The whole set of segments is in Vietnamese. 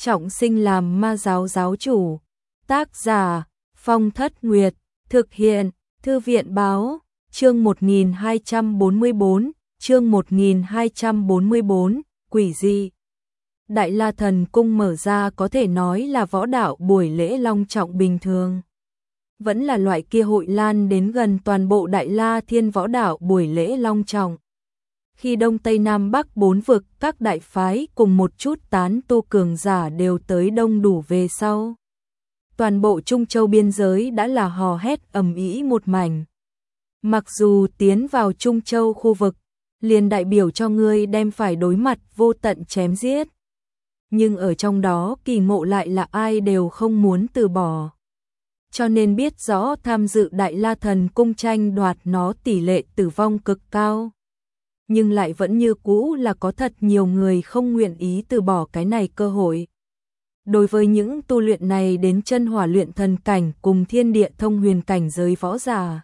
trọng sinh làm ma giáo giáo chủ. Tác giả Phong Thất Nguyệt, thực hiện Thư viện Báo, chương 1244, chương 1244, quỷ dị. Đại La Thần Cung mở ra có thể nói là võ đạo buổi lễ long trọng bình thường. Vẫn là loại kia hội lan đến gần toàn bộ Đại La Thiên võ đạo buổi lễ long trọng. Khi Đông Tây Nam Bắc bốn vực các đại phái cùng một chút tán tu cường giả đều tới đông đủ về sau. Toàn bộ Trung Châu biên giới đã là hò hét ầm ĩ một mảnh. Mặc dù tiến vào Trung Châu khu vực, liền đại biểu cho ngươi đem phải đối mặt vô tận chém giết. Nhưng ở trong đó kỳ ngộ lại là ai đều không muốn từ bỏ. Cho nên biết rõ tham dự Đại La Thần Cung tranh đoạt nó tỷ lệ tử vong cực cao. Nhưng lại vẫn như cũ là có thật nhiều người không nguyện ý từ bỏ cái này cơ hội. Đối với những tu luyện này đến chân hỏa luyện thần cảnh cùng thiên địa thông huyền cảnh giới võ giả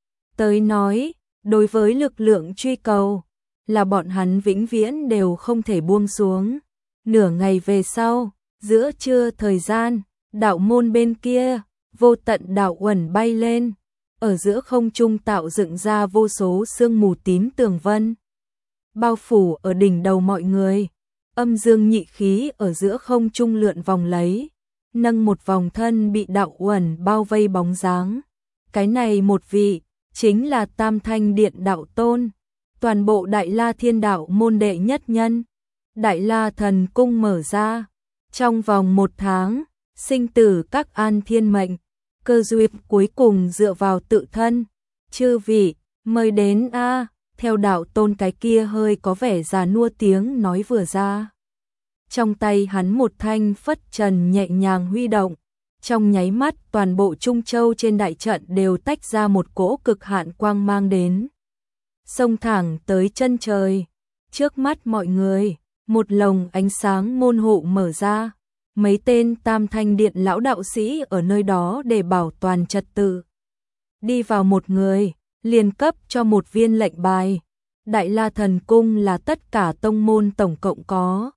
tới nói, đối với lực lượng truy cầu, là bọn hắn vĩnh viễn đều không thể buông xuống. Nửa ngày về sau, giữa trưa thời gian, đạo môn bên kia, vô tận đạo uẩn bay lên, ở giữa không trung tạo dựng ra vô số sương mù tím tường vân. Bao phủ ở đỉnh đầu mọi người, âm dương nhị khí ở giữa không trung lượn vòng lấy, nâng một vòng thân bị đạo uẩn bao vây bóng dáng. Cái này một vị, chính là Tam Thanh Điện đạo tôn, toàn bộ Đại La Thiên đạo môn đệ nhất nhân. Đại La Thần Cung mở ra, trong vòng 1 tháng, sinh tử các an thiên mệnh, cơ duyên cuối cùng dựa vào tự thân. Chư vị, mời đến a. Theo đạo tôn cái kia hơi có vẻ già nua tiếng nói vừa ra. Trong tay hắn một thanh phất trần nhẹ nhàng huy động, trong nháy mắt toàn bộ Trung Châu trên đại trận đều tách ra một cỗ cực hạn quang mang đến. Xông thẳng tới chân trời, trước mắt mọi người, một lồng ánh sáng môn hộ mở ra, mấy tên Tam Thanh Điện lão đạo sĩ ở nơi đó để bảo toàn trật tự. Đi vào một người, liền cấp cho một viên lệnh bài. Đại La Thần Cung là tất cả tông môn tổng cộng có.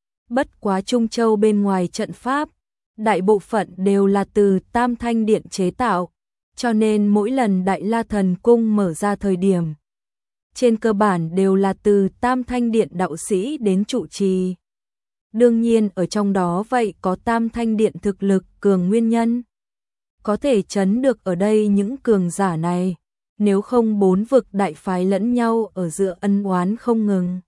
Bất quá Trung Châu bên ngoài trận pháp, đại bộ phận đều là từ Tam Thanh Điện chế tạo, cho nên mỗi lần Đại La Thần Cung mở ra thời điểm, trên cơ bản đều là từ Tam Thanh Điện đạo sĩ đến trụ trì. Đương nhiên ở trong đó vậy có Tam Thanh Điện thực lực cường nguyên nhân. Có thể trấn được ở đây những cường giả này, nếu không bốn vực đại phái lẫn nhau ở giữa ân oán không ngừng.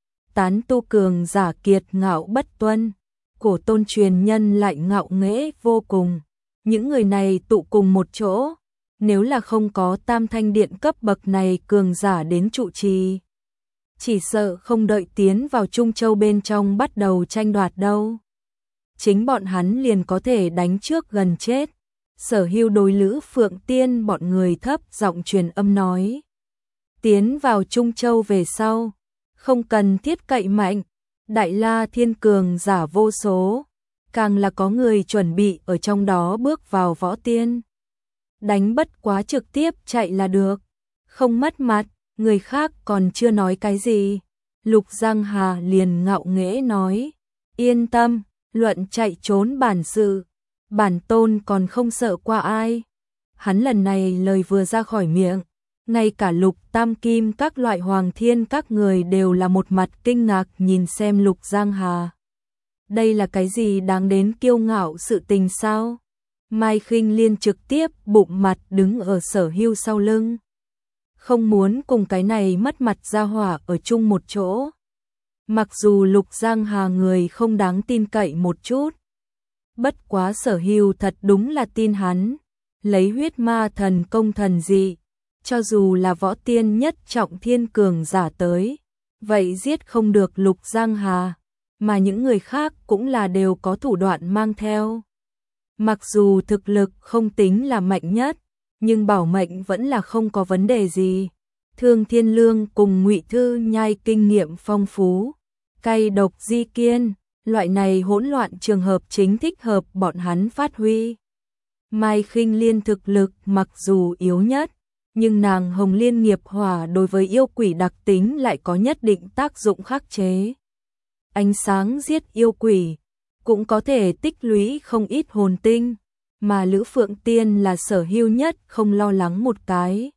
Tán tu cường giả kiệt ngạo bất tuân, cổ tôn truyền nhân lại ngạo nghễ vô cùng. Những người này tụ cùng một chỗ, nếu là không có Tam Thanh Điện cấp bậc này cường giả đến trụ trì, chỉ sợ không đợi tiến vào Trung Châu bên trong bắt đầu tranh đoạt đâu. Chính bọn hắn liền có thể đánh trước gần chết. Sở Hưu đối Lữ Phượng Tiên bọn người thấp giọng truyền âm nói. Tiến vào Trung Châu về sau, không cần thiết cậy mạnh, Đại La Thiên cường giả vô số, càng là có người chuẩn bị ở trong đó bước vào võ tiên. Đánh bất quá trực tiếp chạy là được, không mất mặt, người khác còn chưa nói cái gì. Lục Giang Hà liền ngạo nghễ nói, yên tâm, luận chạy trốn bản sự, bản tôn còn không sợ qua ai. Hắn lần này lời vừa ra khỏi miệng, ngay cả Lục Tam Kim các loại hoàng thiên các người đều là một mặt kinh ngạc nhìn xem Lục Giang Hà. Đây là cái gì đáng đến kiêu ngạo sự tình sao? Mai Khinh Liên trực tiếp bụng mặt đứng ở Sở Hưu sau lưng. Không muốn cùng cái này mất mặt ra hỏa ở chung một chỗ. Mặc dù Lục Giang Hà người không đáng tin cậy một chút, bất quá Sở Hưu thật đúng là tin hắn, lấy huyết ma thần công thần dị, cho dù là võ tiên nhất trọng thiên cường giả tới, vậy giết không được Lục Giang Hà, mà những người khác cũng là đều có thủ đoạn mang theo. Mặc dù thực lực không tính là mạnh nhất, nhưng bảo mệnh vẫn là không có vấn đề gì. Thương Thiên Lương cùng Ngụy Thư Nhai kinh nghiệm phong phú, cay độc di kiên, loại này hỗn loạn trường hợp chính thích hợp bọn hắn phát huy. Mai Khinh Liên thực lực mặc dù yếu nhất, nhưng nàng Hồng Liên nghiệp hỏa đối với yêu quỷ đặc tính lại có nhất định tác dụng khắc chế. Ánh sáng giết yêu quỷ, cũng có thể tích lũy không ít hồn tinh, mà Lữ Phượng Tiên là Sở Hưu nhất không lo lắng một cái.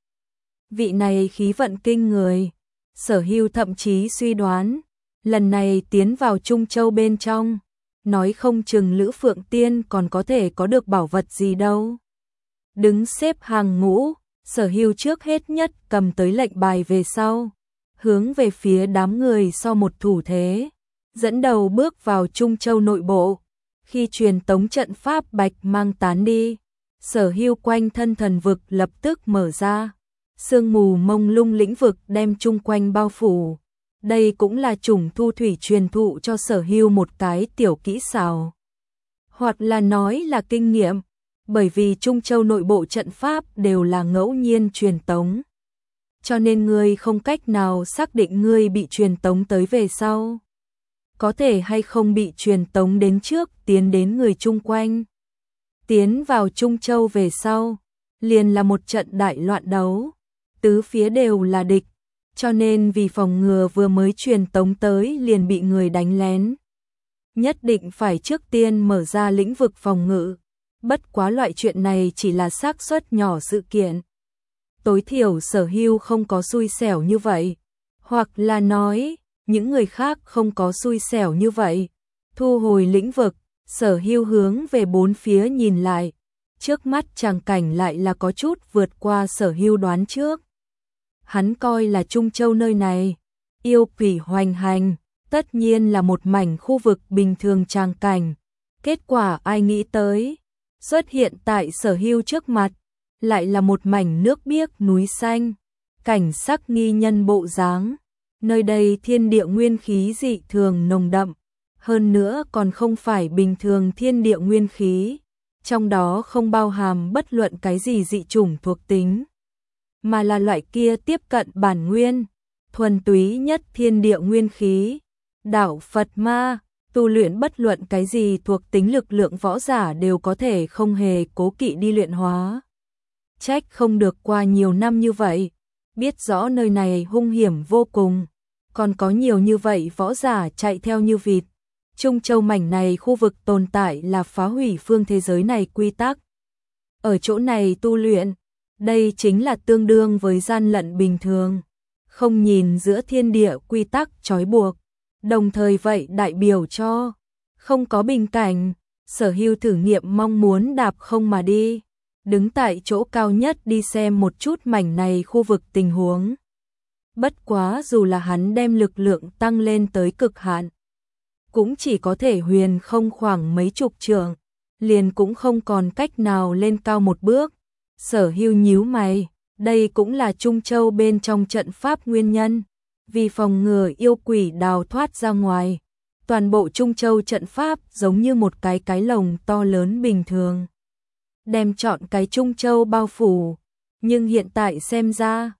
Vị này khí vận kinh người, Sở Hưu thậm chí suy đoán, lần này tiến vào Trung Châu bên trong, nói không chừng Lữ Phượng Tiên còn có thể có được bảo vật gì đâu. Đứng xếp hàng ngũ, Sở Hưu trước hết nhất cầm tới lệnh bài về sau, hướng về phía đám người sau một thủ thế, dẫn đầu bước vào Trung Châu nội bộ. Khi truyền tống trận pháp bạch mang tán đi, Sở Hưu quanh thân thần vực lập tức mở ra, sương mù mông lung lĩnh vực đem chung quanh bao phủ. Đây cũng là chủng thu thủy truyền thụ cho Sở Hưu một cái tiểu kỹ xảo, hoặc là nói là kinh nghiệm, bởi vì Trung Châu nội bộ trận pháp đều là ngẫu nhiên truyền tống, cho nên ngươi không cách nào xác định ngươi bị truyền tống tới về sau có thể hay không bị truyền tống đến trước tiến đến người chung quanh. Tiến vào Trung Châu về sau, liền là một trận đại loạn đấu, tứ phía đều là địch, cho nên vì phòng ngừa vừa mới truyền tống tới liền bị người đánh lén, nhất định phải trước tiên mở ra lĩnh vực phòng ngự. Bất quá loại chuyện này chỉ là xác suất nhỏ sự kiện. Tối thiểu Sở Hưu không có xui xẻo như vậy, hoặc là nói, những người khác không có xui xẻo như vậy. Thu hồi lĩnh vực, Sở Hưu hướng về bốn phía nhìn lại, trước mắt tràng cảnh lại là có chút vượt qua Sở Hưu đoán trước. Hắn coi là Trung Châu nơi này, yêu quỷ hoành hành, tất nhiên là một mảnh khu vực bình thường tràng cảnh. Kết quả ai nghĩ tới, xuất hiện tại Sở Hưu trước mặt, lại là một mảnh nước biếc núi xanh, cảnh sắc nghi nhân bộ dáng. Nơi đây thiên địa nguyên khí dị thường nồng đậm, hơn nữa còn không phải bình thường thiên địa nguyên khí, trong đó không bao hàm bất luận cái gì dị chủng thuộc tính, mà là loại kia tiếp cận bản nguyên, thuần túy nhất thiên địa nguyên khí. Đạo Phật ma, tu luyện bất luận cái gì thuộc tính lực lượng võ giả đều có thể không hề cố kỵ đi luyện hóa. Trách không được qua nhiều năm như vậy, biết rõ nơi này hung hiểm vô cùng, còn có nhiều như vậy võ giả chạy theo như vịt. Trung Châu mảnh này khu vực tồn tại là phá hủy phương thế giới này quy tắc. Ở chỗ này tu luyện, đây chính là tương đương với gian lận bình thường, không nhìn giữa thiên địa quy tắc trói buộc, đồng thời vậy đại biểu cho không có bình cảnh. Sở Hưu thử nghiệm mong muốn đạp không mà đi, đứng tại chỗ cao nhất đi xem một chút mảnh này khu vực tình huống. Bất quá dù là hắn đem lực lượng tăng lên tới cực hạn, cũng chỉ có thể huyền không khoảng mấy chục trượng, liền cũng không còn cách nào lên cao một bước. Sở Hưu nhíu mày, đây cũng là Trung Châu bên trong trận pháp nguyên nhân, vì phòng ngừa yêu quỷ đào thoát ra ngoài. Toàn bộ Trung Châu trận pháp giống như một cái lồng to lớn bình thường, đem trọn cái Trung Châu bao phủ, nhưng hiện tại xem ra,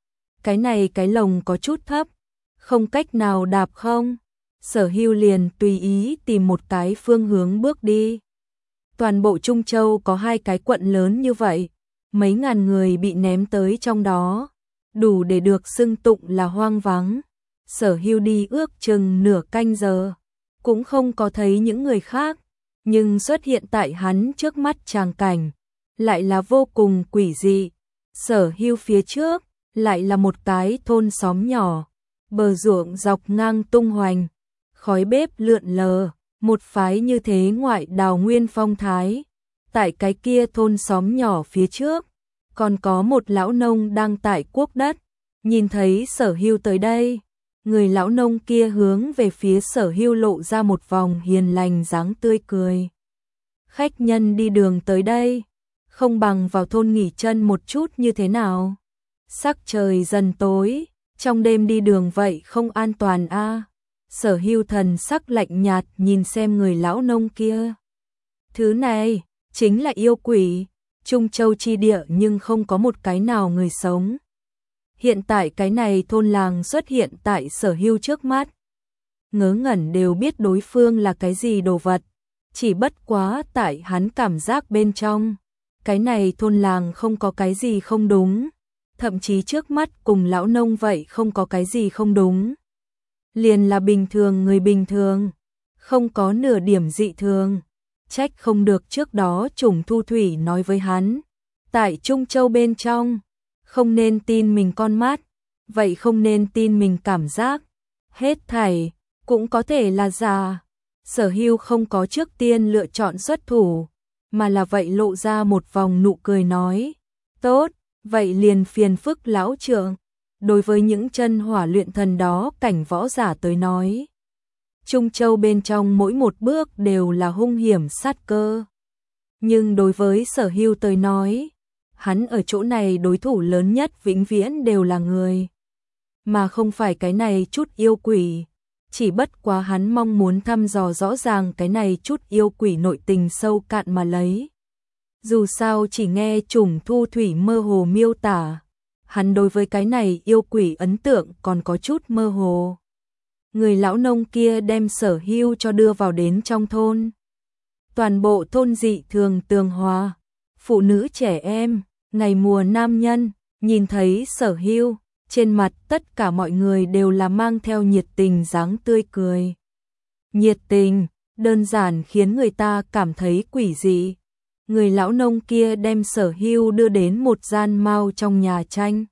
cái lồng có chút thấp, không cách nào đạp không. Sở Hưu liền tùy ý tìm một cái phương hướng bước đi. Toàn bộ Trung Châu có 2 cái quận lớn như vậy, mấy ngàn người bị ném tới trong đó, đủ để được xưng tụng là hoang vắng. Sở Hưu đi ước chừng nửa canh giờ, cũng không có thấy những người khác, nhưng xuất hiện tại hắn trước mắt tràng cảnh, lại là vô cùng quỷ dị. Sở Hưu phía trước, lại là một cái thôn xóm nhỏ, bờ ruộng dọc ngang tung hoành, khói bếp lượn lờ, một phái như thế ngoại đào nguyên phong thái. Tại cái kia thôn xóm nhỏ phía trước, còn có một lão nông đang tại cuốc đất, nhìn thấy Sở Hưu tới đây, người lão nông kia hướng về phía Sở Hưu lộ ra một vòng hiền lành dáng tươi cười. Khách nhân đi đường tới đây, không bằng vào thôn nghỉ chân một chút như thế nào? Sắc trời dần tối, trong đêm đi đường vậy không an toàn a. Sở Hưu thần sắc lạnh nhạt nhìn xem người lão nông kia. Thứ này, chính là yêu quỷ, Trung Châu chi địa nhưng không có một cái nào người sống. Hiện tại cái này thôn làng xuất hiện tại Sở Hưu trước mắt. Ngớ ngẩn đều biết đối phương là cái gì đồ vật, chỉ bất quá tại hắn cảm giác bên trong. Cái này thôn làng không có cái gì không đúng, thậm chí trước mắt cùng lão nông vậy không có cái gì không đúng. Liền là bình thường người bình thường, không có nửa điểm dị thường. Trách không được trước đó Trùng Thu Thủy nói với hắn, tại Trung Châu bên trong, không nên tin mình con mắt, vậy không nên tin mình cảm giác, hết thảy cũng có thể là giả. Sở Hưu không có trước tiên lựa chọn xuất thủ, mà là vậy lộ ra một vòng nụ cười nói, tốt, vậy liền phiền phức lão trưởng. Đối với những chân hỏa luyện thần đó cảnh võ giả tới nói, Trung Châu bên trong mỗi một bước đều là hung hiểm sát cơ. Nhưng đối với Sở Hưu tới nói, hắn ở chỗ này đối thủ lớn nhất vĩnh viễn đều là người, mà không phải cái này chút yêu quỷ. Chỉ bất quá hắn mong muốn thăm dò rõ ràng cái này chút yêu quỷ nội tình sâu cạn mà lấy. Dù sao chỉ nghe Trùng Thu Thủy mơ hồ miêu tả, hắn đối với cái này yêu quỷ ấn tượng còn có chút mơ hồ. Người lão nông kia đem Sở Hưu cho đưa vào đến trong thôn. Toàn bộ thôn dị thường tường hòa, phụ nữ trẻ em, ngày mùa nam nhân, nhìn thấy Sở Hưu, trên mặt tất cả mọi người đều là mang theo nhiệt tình dáng tươi cười. Nhiệt tình, đơn giản khiến người ta cảm thấy quỷ dị. Người lão nông kia đem Sở Hưu đưa đến một gian mau trong nhà tranh.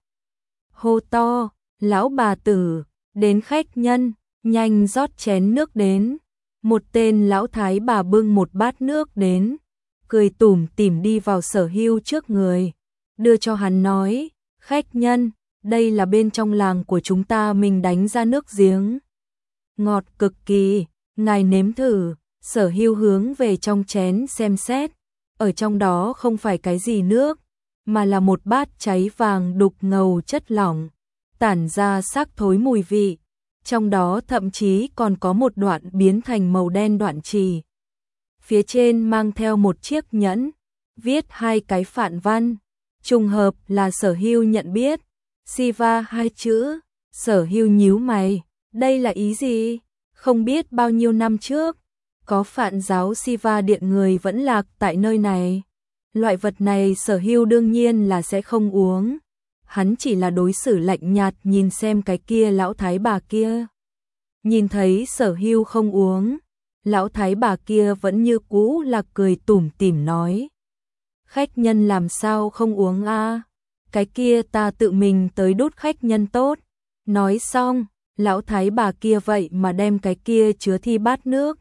Hô to, lão bà tử, đến khách nhân, nhanh rót chén nước đến. Một tên lão thái bà bưng một bát nước đến, cười tủm tỉm đi vào Sở Hưu trước người, đưa cho hắn nói, khách nhân, đây là bên trong làng của chúng ta mình đánh ra nước giếng. Ngọt cực kỳ, ngài nếm thử. Sở Hưu hướng về trong chén xem xét, ở trong đó không phải cái gì nước, mà là một bát cháy vàng đục ngầu chất lỏng, tản ra xác thối mùi vị. Trong đó thậm chí còn có một đoạn biến thành màu đen đoạn chì. Phía trên mang theo một chiếc nhẫn, viết hai cái phạn văn, trùng hợp là Sở Hưu nhận biết. Siva hai chữ. Sở Hưu nhíu mày, đây là ý gì? Không biết bao nhiêu năm trước, có phạn giáo Siva điện người vẫn lạc tại nơi này. Loại vật này Sở Hưu đương nhiên là sẽ không uống. Hắn chỉ là đối xử lạnh nhạt nhìn xem cái kia lão thái bà kia. Nhìn thấy Sở Hưu không uống, lão thái bà kia vẫn như cũ là cười tủm tỉm nói. Khách nhân làm sao không uống a? Cái kia ta tự mình tới đốt khách nhân tốt. Nói xong, lão thái bà kia vậy mà đem cái kia chứa thi bát nước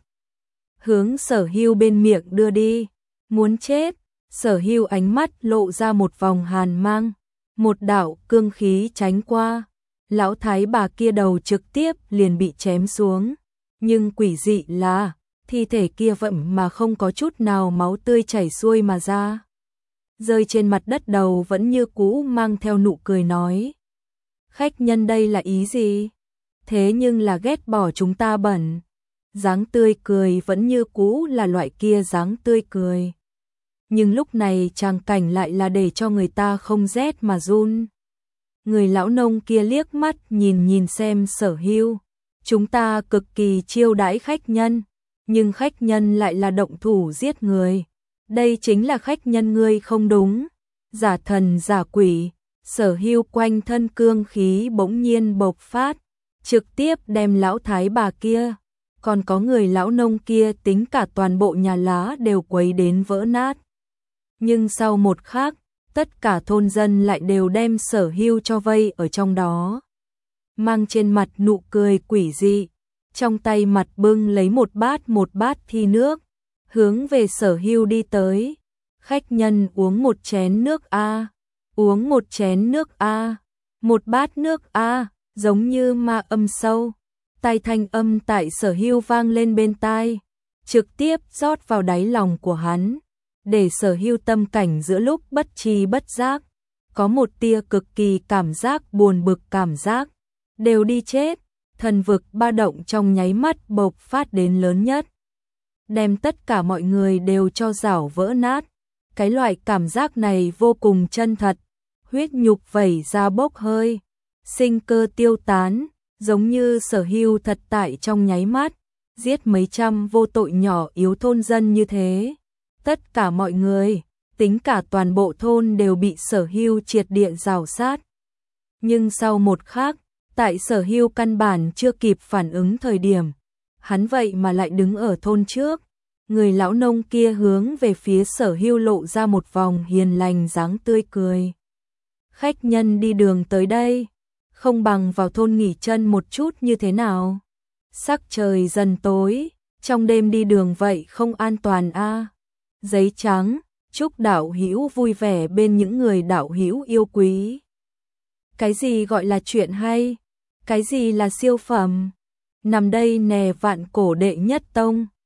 hướng Sở Hưu bên miệng đưa đi. Muốn chết. Sở Hưu ánh mắt lộ ra một vòng hàn mang, một đạo cương khí tránh qua, lão thái bà kia đầu trực tiếp liền bị chém xuống. Nhưng quỷ dị là, thi thể kia vậy mà không có chút nào máu tươi chảy xuôi mà ra. Rơi trên mặt đất đầu vẫn như cũ mang theo nụ cười nói. Khách nhân đây là ý gì? Thế nhưng là ghét bỏ chúng ta bẩn. Dáng tươi cười vẫn như cũ là loại kia dáng tươi cười. Nhưng lúc này tràng cảnh lại là để cho người ta không rét mà run. Người lão nông kia liếc mắt nhìn xem Sở Hưu. Chúng ta cực kỳ chiêu đãi khách nhân, nhưng khách nhân lại là động thủ giết người. Đây chính là khách nhân ngươi không đúng. Giả thần giả quỷ. Sở Hưu quanh thân cương khí bỗng nhiên bộc phát, trực tiếp đem lão thái bà kia, còn có người lão nông kia tính cả toàn bộ nhà lá đều quấy đến vỡ nát. Nhưng sau một khắc, tất cả thôn dân lại đều đem Sở Hưu cho vây ở trong đó. Mang trên mặt nụ cười quỷ dị, trong tay mặt bưng lấy một bát thi nước, hướng về Sở Hưu đi tới. Khách nhân uống một chén nước a, uống một chén nước a, một bát nước a, giống như ma âm sâu. Tai thanh âm tại Sở Hưu vang lên bên tai, trực tiếp rót vào đáy lòng của hắn, để Sở Hưu tâm cảnh giữa lúc bất tri bất giác, có một tia cực kỳ cảm giác buồn bực cảm giác, đều đi chết. Thần vực ba động trong nháy mắt bộc phát đến lớn nhất, đem tất cả mọi người đều cho rảo vỡ nát. Cái loại cảm giác này vô cùng chân thật, huyết nhục vẩy ra bốc hơi, sinh cơ tiêu tán, giống như Sở Hưu thật tại trong nháy mắt, giết mấy trăm vô tội nhỏ yếu thôn dân như thế. Tất cả mọi người, tính cả toàn bộ thôn đều bị Sở Hưu triệt địa rào sát. Nhưng sau một khắc, tại Sở Hưu căn bản chưa kịp phản ứng thời điểm, hắn vậy mà lại đứng ở thôn trước. Người lão nông kia hướng về phía Sở Hưu lộ ra một vòng hiền lành dáng tươi cười. Khách nhân đi đường tới đây, không bằng vào thôn nghỉ chân một chút như thế nào? Sắc trời dần tối, trong đêm đi đường vậy không an toàn a. Giấy trắng, chúc đạo hữu vui vẻ bên những người đạo hữu yêu quý. Cái gì gọi là chuyện hay? Cái gì là siêu phẩm? Nằm đây nè vạn cổ đệ nhất tông.